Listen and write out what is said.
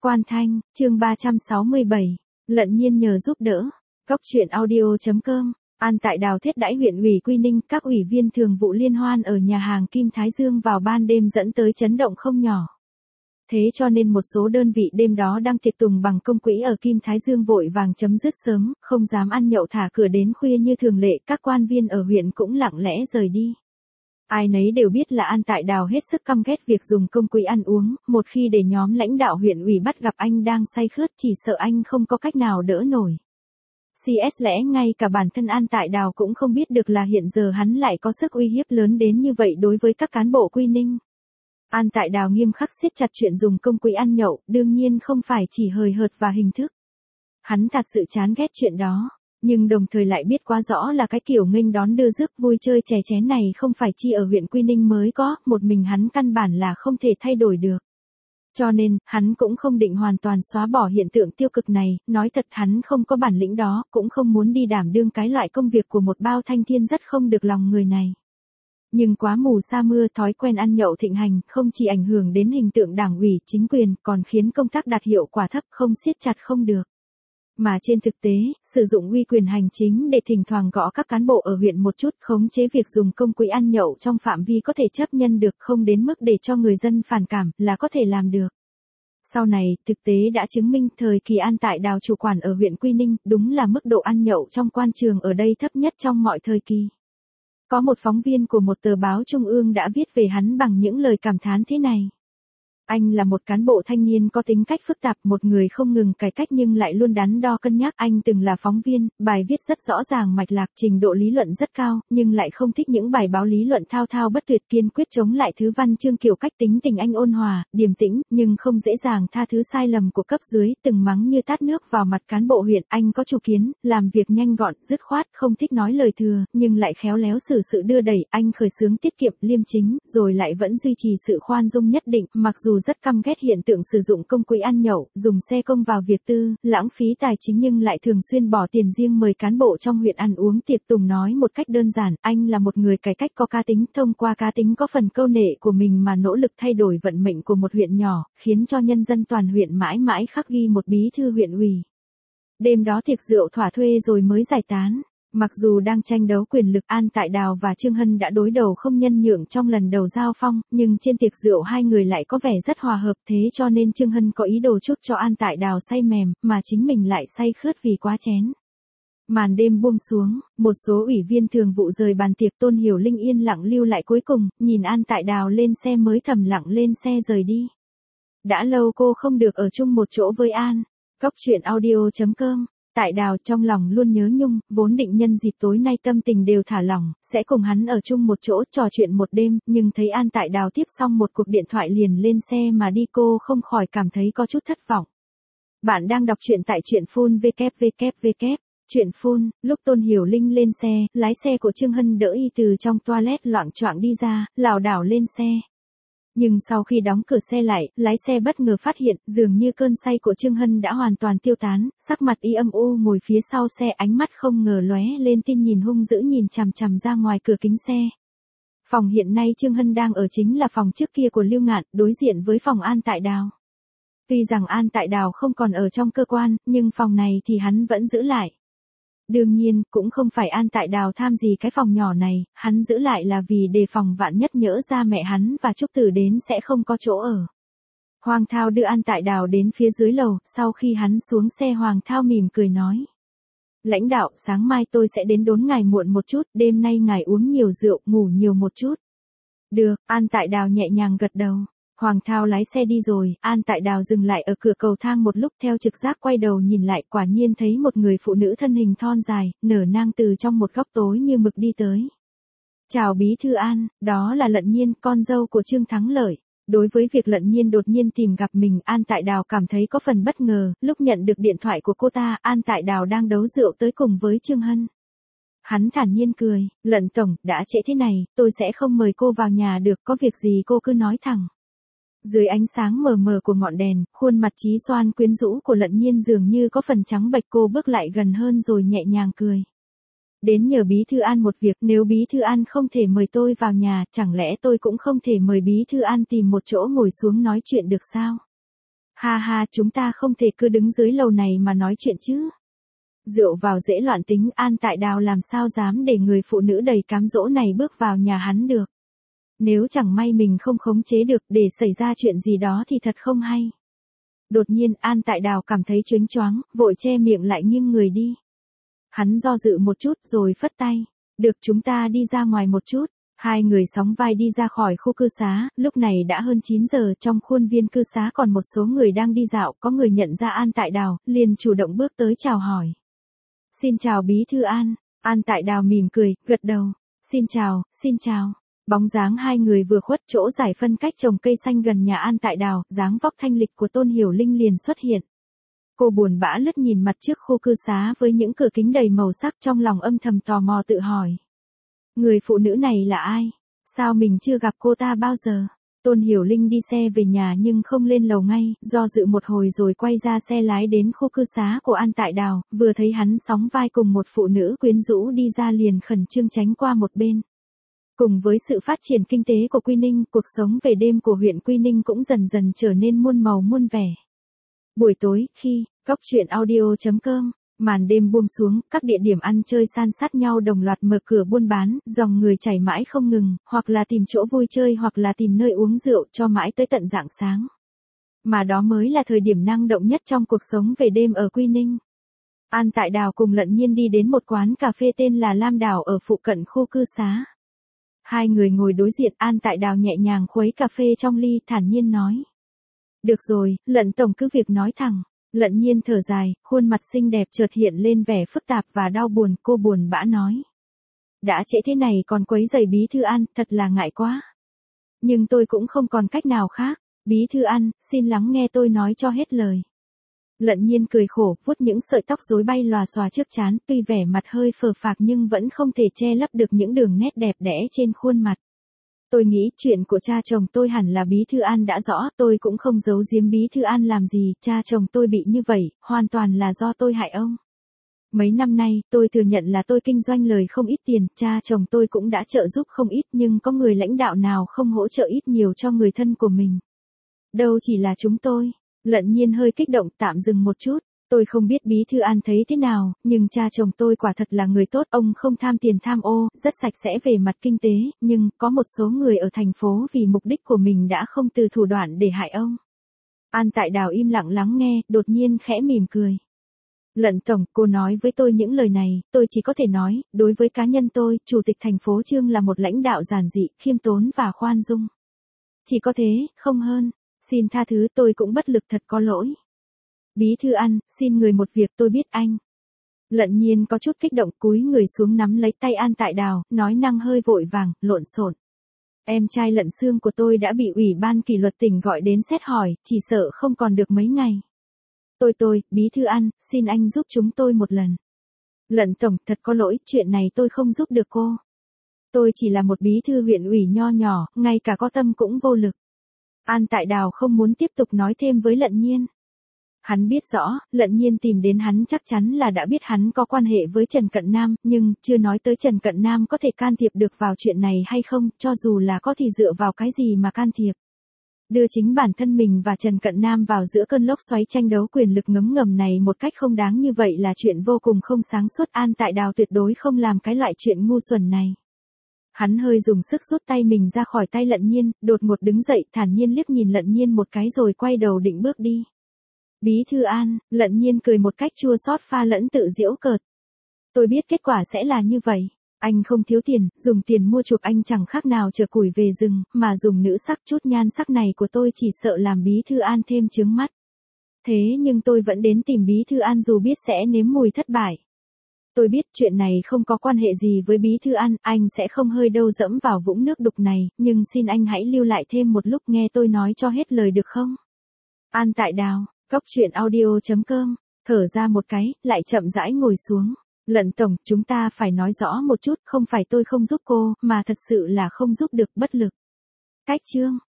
Quan Thanh, chương 367. Lận Nhiên nhờ giúp đỡ. Cóc truyện audio.com. An tại Đào Thiết đãi huyện ủy Quy Ninh, các ủy viên thường vụ liên hoan ở nhà hàng Kim Thái Dương vào ban đêm dẫn tới chấn động không nhỏ. Thế cho nên một số đơn vị đêm đó đang tiệc tùng bằng công quỹ ở Kim Thái Dương vội vàng chấm dứt sớm, không dám ăn nhậu thả cửa đến khuya như thường lệ, các quan viên ở huyện cũng lặng lẽ rời đi. Ai nấy đều biết là An tại Đào hết sức căm ghét việc dùng công quỹ ăn uống, một khi để nhóm lãnh đạo huyện ủy bắt gặp anh đang say khướt chỉ sợ anh không có cách nào đỡ nổi. CS lẽ ngay cả bản thân An tại Đào cũng không biết được là hiện giờ hắn lại có sức uy hiếp lớn đến như vậy đối với các cán bộ Quy Ninh. An tại Đào nghiêm khắc siết chặt chuyện dùng công quỹ ăn nhậu, đương nhiên không phải chỉ hời hợt và hình thức. Hắn thật sự chán ghét chuyện đó, nhưng đồng thời lại biết quá rõ là cái kiểu nghênh đón đưa rước vui chơi chè chén này không phải chỉ ở huyện Quy Ninh mới có, một mình hắn căn bản là không thể thay đổi được. Cho nên, hắn cũng không định hoàn toàn xóa bỏ hiện tượng tiêu cực này, nói thật hắn không có bản lĩnh đó, cũng không muốn đi đảm đương cái loại công việc của một bao thanh thiên rất không được lòng người này. Nhưng quá mù sa mưa, thói quen ăn nhậu thịnh hành, không chỉ ảnh hưởng đến hình tượng đảng ủy, chính quyền, còn khiến công tác đạt hiệu quả thấp, không siết chặt không được. Mà trên thực tế, sử dụng uy quyền hành chính để thỉnh thoảng gõ các cán bộ ở huyện một chút, khống chế việc dùng công quỹ ăn nhậu trong phạm vi có thể chấp nhân được, không đến mức để cho người dân phản cảm, là có thể làm được. Sau này, thực tế đã chứng minh thời kỳ An tại Đào chủ quản ở huyện Quy Ninh, đúng là mức độ ăn nhậu trong quan trường ở đây thấp nhất trong mọi thời kỳ. Có một phóng viên của một tờ báo trung ương đã viết về hắn bằng những lời cảm thán thế này. Anh là một cán bộ thanh niên có tính cách phức tạp, một người không ngừng cải cách nhưng lại luôn đắn đo cân nhắc. Anh từng là phóng viên, bài viết rất rõ ràng mạch lạc, trình độ lý luận rất cao, nhưng lại không thích những bài báo lý luận thao thao bất tuyệt, kiên quyết chống lại thứ văn chương kiểu cách. Tính tình anh ôn hòa, điềm tĩnh, nhưng không dễ dàng tha thứ sai lầm của cấp dưới, từng mắng như tát nước vào mặt cán bộ huyện. Anh có chủ kiến, làm việc nhanh gọn, dứt khoát, không thích nói lời thừa, nhưng lại khéo léo xử sự đưa đẩy. Anh khởi xướng tiết kiệm, liêm chính, rồi lại vẫn duy trì sự khoan dung nhất định, mặc dù rất căm ghét hiện tượng sử dụng công quỹ ăn nhậu, dùng xe công vào việc tư, lãng phí tài chính nhưng lại thường xuyên bỏ tiền riêng mời cán bộ trong huyện ăn uống tiệc tùng. Nói một cách đơn giản, anh là một người cải cách có cá tính, thông qua cá tính có phần câu nệ của mình mà nỗ lực thay đổi vận mệnh của một huyện nhỏ, khiến cho nhân dân toàn huyện mãi mãi khắc ghi một bí thư huyện ủy. Đêm đó tiệc rượu thỏa thuê rồi mới giải tán. Mặc dù đang tranh đấu quyền lực, An tại Đào và Trương Hân đã đối đầu không nhân nhượng trong lần đầu giao phong, nhưng trên tiệc rượu hai người lại có vẻ rất hòa hợp, thế cho nên Trương Hân có ý đồ chuốc cho An tại Đào say mềm, mà chính mình lại say khướt vì quá chén. Màn đêm buông xuống, một số ủy viên thường vụ rời bàn tiệc. Tôn Hiểu Linh yên lặng lưu lại cuối cùng, nhìn An tại Đào lên xe mới thầm lặng lên xe rời đi. Đã lâu cô không được ở chung một chỗ với An. Cóc truyện audio.com. Tại Đào trong lòng luôn nhớ Nhung, vốn định nhân dịp tối nay tâm tình đều thả lỏng, sẽ cùng hắn ở chung một chỗ trò chuyện một đêm, nhưng thấy An tại Đào tiếp xong một cuộc điện thoại liền lên xe mà đi, cô không khỏi cảm thấy có chút thất vọng. Bạn đang đọc truyện tại truyện phun www. Truyện phun, lúc Tôn Hiểu Linh lên xe, lái xe của Trương Hân đỡ y từ trong toilet loạng choạng đi ra, lảo đảo lên xe. Nhưng sau khi đóng cửa xe lại, lái xe bất ngờ phát hiện, dường như cơn say của Trương Hân đã hoàn toàn tiêu tán, sắc mặt y âm u ngồi phía sau xe, ánh mắt không ngờ lóe lên tin nhìn hung dữ nhìn chằm chằm ra ngoài cửa kính xe. Phòng hiện nay Trương Hân đang ở chính là phòng trước kia của Lưu Ngạn, đối diện với phòng An tại Đào. Tuy rằng An tại Đào không còn ở trong cơ quan, nhưng phòng này thì hắn vẫn giữ lại. Đương nhiên, cũng không phải An tại Đào tham gì cái phòng nhỏ này, hắn giữ lại là vì đề phòng vạn nhất nhỡ ra mẹ hắn và Trúc Tử đến sẽ không có chỗ ở. Hoàng Thao đưa An tại Đào đến phía dưới lầu, sau khi hắn xuống xe Hoàng Thao mỉm cười nói. Lãnh đạo, sáng mai tôi sẽ đến đón ngài muộn một chút, đêm nay ngài uống nhiều rượu, ngủ nhiều một chút. Được, An tại Đào nhẹ nhàng gật đầu. Hoàng Thao lái xe đi rồi, An tại Đào dừng lại ở cửa cầu thang một lúc, theo trực giác quay đầu nhìn lại, quả nhiên thấy một người phụ nữ thân hình thon dài, nở nang từ trong một góc tối như mực đi tới. Chào bí thư An, đó là Lận Nhiên, con dâu của Trương Thắng Lợi. Đối với việc Lận Nhiên đột nhiên tìm gặp mình, An tại Đào cảm thấy có phần bất ngờ, lúc nhận được điện thoại của cô ta, An tại Đào đang đấu rượu tới cùng với Trương Hân. Hắn thản nhiên cười, Lận tổng, đã trễ thế này, tôi sẽ không mời cô vào nhà được, có việc gì cô cứ nói thẳng. Dưới ánh sáng mờ mờ của ngọn đèn, khuôn mặt trí xoan quyến rũ của Lận Nhiên dường như có phần trắng bệch, cô bước lại gần hơn rồi nhẹ nhàng cười. Đến nhờ bí thư An một việc, nếu bí thư An không thể mời tôi vào nhà, chẳng lẽ tôi cũng không thể mời bí thư An tìm một chỗ ngồi xuống nói chuyện được sao? Ha ha, chúng ta không thể cứ đứng dưới lầu này mà nói chuyện chứ. Rượu vào dễ loạn tính, An Tại Đào làm sao dám để người phụ nữ đầy cám dỗ này bước vào nhà hắn được. Nếu chẳng may mình không khống chế được để xảy ra chuyện gì đó thì thật không hay. Đột nhiên An Tại Đào cảm thấy choáng choáng, vội che miệng lại nghiêng người đi. Hắn do dự một chút rồi phất tay. Được, chúng ta đi ra ngoài một chút. Hai người sóng vai đi ra khỏi khu cư xá, lúc này đã hơn 9 giờ, trong khuôn viên cư xá còn một số người đang đi dạo, có người nhận ra An Tại Đào, liền chủ động bước tới chào hỏi. Xin chào bí thư An. An Tại Đào mỉm cười, gật đầu. Xin chào, xin chào. Bóng dáng hai người vừa khuất chỗ giải phân cách trồng cây xanh gần nhà An Tại Đào, dáng vóc thanh lịch của Tôn Hiểu Linh liền xuất hiện. Cô buồn bã lướt nhìn mặt trước khu cư xá với những cửa kính đầy màu sắc, trong lòng âm thầm tò mò tự hỏi. Người phụ nữ này là ai? Sao mình chưa gặp cô ta bao giờ? Tôn Hiểu Linh đi xe về nhà nhưng không lên lầu ngay, do dự một hồi rồi quay ra xe lái đến khu cư xá của An Tại Đào, vừa thấy hắn sóng vai cùng một phụ nữ quyến rũ đi ra liền khẩn trương tránh qua một bên. Cùng với sự phát triển kinh tế của Quy Ninh, cuộc sống về đêm của huyện Quy Ninh cũng dần dần trở nên muôn màu muôn vẻ. Buổi tối, khi Cóc Truyện Audio.com, màn đêm buông xuống, các địa điểm ăn chơi san sát nhau đồng loạt mở cửa buôn bán, dòng người chảy mãi không ngừng, hoặc là tìm chỗ vui chơi hoặc là tìm nơi uống rượu cho mãi tới tận rạng sáng. Mà đó mới là thời điểm năng động nhất trong cuộc sống về đêm ở Quy Ninh. An Tại Đào cùng Lận Nhiên đi đến một quán cà phê tên là Lam Đảo ở phụ cận khu cư xá. Hai người ngồi đối diện, An Tại Đào nhẹ nhàng khuấy cà phê trong ly, thản nhiên nói. Được rồi, Lận tổng cứ việc nói thẳng. Lận Nhiên thở dài, khuôn mặt xinh đẹp chợt hiện lên vẻ phức tạp và đau buồn, cô buồn bã nói. Đã trễ thế này còn quấy rầy bí thư An, thật là ngại quá. Nhưng tôi cũng không còn cách nào khác. Bí thư An, xin lắng nghe tôi nói cho hết lời. Lận Nhiên cười khổ, vuốt những sợi tóc rối bay lòa xòa trước trán, tuy vẻ mặt hơi phờ phạc nhưng vẫn không thể che lấp được những đường nét đẹp đẽ trên khuôn mặt. Tôi nghĩ chuyện của cha chồng tôi hẳn là bí thư An đã rõ, tôi cũng không giấu giếm bí thư An làm gì, cha chồng tôi bị như vậy, hoàn toàn là do tôi hại ông. Mấy năm nay, tôi thừa nhận là tôi kinh doanh lời không ít tiền, cha chồng tôi cũng đã trợ giúp không ít nhưng có người lãnh đạo nào không hỗ trợ ít nhiều cho người thân của mình. Đâu chỉ là chúng tôi. Lận Nhiên hơi kích động, tạm dừng một chút. Tôi không biết bí thư An thấy thế nào, nhưng cha chồng tôi quả thật là người tốt, ông không tham tiền tham ô, rất sạch sẽ về mặt kinh tế, nhưng có một số người ở thành phố vì mục đích của mình đã không từ thủ đoạn để hại ông. An Tại Đào im lặng lắng nghe, đột nhiên khẽ mỉm cười. Lận tổng, cô nói với tôi những lời này, tôi chỉ có thể nói, đối với cá nhân tôi, Chủ tịch thành phố Trương là một lãnh đạo giản dị, khiêm tốn và khoan dung. Chỉ có thế, không hơn. Xin tha thứ, tôi cũng bất lực, thật có lỗi. Bí thư An, xin người một việc, tôi biết anh. Lận Nhiên có chút kích động, cúi người xuống nắm lấy tay An Tại Đào, nói năng hơi vội vàng, lộn xộn. Em trai Lận Xương của tôi đã bị Ủy ban kỷ luật tỉnh gọi đến xét hỏi, chỉ sợ không còn được mấy ngày. Bí thư An, xin anh giúp chúng tôi một lần. Lận tổng, thật có lỗi, chuyện này tôi không giúp được cô. Tôi chỉ là một bí thư huyện ủy nho nhỏ, ngay cả có tâm cũng vô lực. An Tại Đào không muốn tiếp tục nói thêm với Lận Nhiên. Hắn biết rõ, Lận Nhiên tìm đến hắn chắc chắn là đã biết hắn có quan hệ với Trần Cận Nam, nhưng chưa nói tới Trần Cận Nam có thể can thiệp được vào chuyện này hay không, cho dù là có thì dựa vào cái gì mà can thiệp. Đưa chính bản thân mình và Trần Cận Nam vào giữa cơn lốc xoáy tranh đấu quyền lực ngấm ngầm này một cách không đáng như vậy là chuyện vô cùng không sáng suốt. An Tại Đào tuyệt đối không làm cái loại chuyện ngu xuẩn này. Hắn hơi dùng sức rút tay mình ra khỏi tay Lận Nhiên, đột ngột đứng dậy, thản nhiên liếc nhìn Lận Nhiên một cái rồi quay đầu định bước đi. Bí thư An, Lận Nhiên cười một cách chua xót pha lẫn tự giễu cợt. Tôi biết kết quả sẽ là như vậy. Anh không thiếu tiền, dùng tiền mua chuộc anh chẳng khác nào chở củi về rừng, mà dùng nữ sắc chút nhan sắc này của tôi chỉ sợ làm bí thư An thêm chướng mắt. Thế nhưng tôi vẫn đến tìm bí thư An dù biết sẽ nếm mùi thất bại. Tôi biết chuyện này không có quan hệ gì với bí thư An, anh sẽ không hơi đâu dẫm vào vũng nước đục này, nhưng xin anh hãy lưu lại thêm một lúc nghe tôi nói cho hết lời được không? An Tại Đào, Cóc Truyện Audio.com, thở ra một cái, lại chậm rãi ngồi xuống. Lận tổng, chúng ta phải nói rõ một chút, không phải tôi không giúp cô, mà thật sự là không giúp được, bất lực. Cách chương.